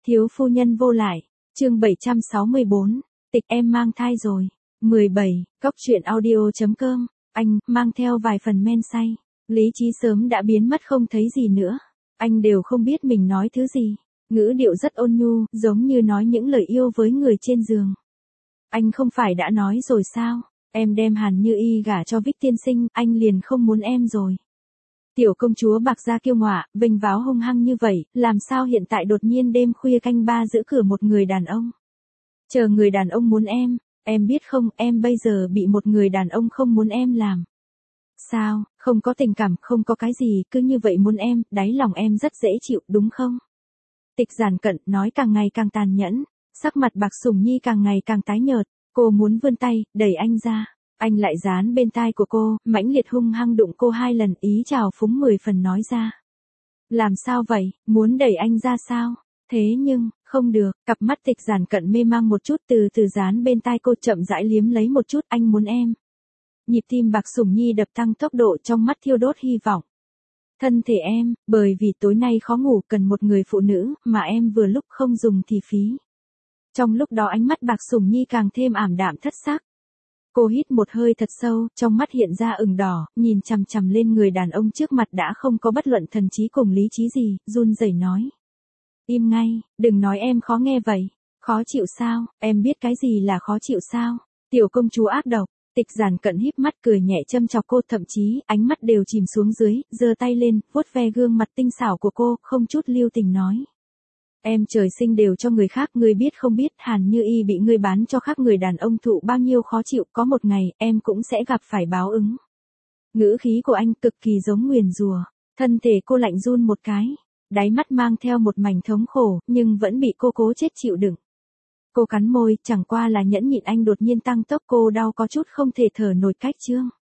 Thiếu phu nhân vô lại, chương 764, tịch em mang thai rồi. 17, Cóc truyện audio.com, anh, mang theo vài phần men say. Lý trí sớm đã biến mất không thấy gì nữa. Anh đều không biết mình nói thứ gì. Ngữ điệu rất ôn nhu, giống như nói những lời yêu với người trên giường. Anh không phải đã nói rồi sao? Em đem Hàn Như Y gả cho Vích tiên sinh, anh liền không muốn em rồi. Tiểu công chúa bạc gia kiêu ngọa, vênh váo hung hăng như vậy, làm sao hiện tại đột nhiên đêm khuya canh ba giữ cửa một người đàn ông? Chờ người đàn ông muốn em biết không, em bây giờ bị một người đàn ông không muốn em làm. Sao, không có tình cảm, không có cái gì, cứ như vậy muốn em, đáy lòng em rất dễ chịu, đúng không? Tịch Giản Cận nói càng ngày càng tàn nhẫn, sắc mặt Bạc Sủng Nhi càng ngày càng tái nhợt, cô muốn vươn tay, đẩy anh ra. Anh lại dán bên tai của cô, mãnh liệt hung hăng đụng cô 2 lần, ý trào phúng 10 phần nói ra. Làm sao vậy, muốn đẩy anh ra sao? Thế nhưng, không được, cặp mắt Tịch Giản Cận mê mang một chút, từ từ dán bên tai cô, chậm rãi liếm lấy một chút, anh muốn em. Nhịp tim Bạc Sủng Nhi đập tăng tốc độ, trong mắt thiêu đốt hy vọng. Thân thể em, bởi vì tối nay khó ngủ, cần một người phụ nữ, mà em vừa lúc không dùng thì phí. Trong lúc đó ánh mắt Bạc Sủng Nhi càng thêm ảm đạm thất sắc. Cô hít một hơi thật sâu, trong mắt hiện ra ửng đỏ, nhìn chằm chằm lên người đàn ông trước mặt đã không có bất luận thần trí cùng lý trí gì, run rẩy nói. Im ngay, đừng nói em khó nghe vậy. Khó chịu sao, em biết cái gì là khó chịu sao? Tiểu công chúa ác độc. Tịch Giản Cận híp mắt cười nhẹ châm chọc cô, thậm chí, ánh mắt đều chìm xuống dưới, giơ tay lên, vuốt ve gương mặt tinh xảo của cô, không chút lưu tình nói. Em trời sinh đều cho người khác, ngươi biết không biết, Hàn Như Y bị ngươi bán cho khác người đàn ông thụ bao nhiêu khó chịu, có một ngày, em cũng sẽ gặp phải báo ứng. Ngữ khí của anh cực kỳ giống nguyền rủa, thân thể cô lạnh run một cái, đáy mắt mang theo một mảnh thống khổ, nhưng vẫn bị cô cố chết chịu đựng. Cô cắn môi, chẳng qua là nhẫn nhịn, anh đột nhiên tăng tốc, cô đau có chút không thể thở nổi cách chương.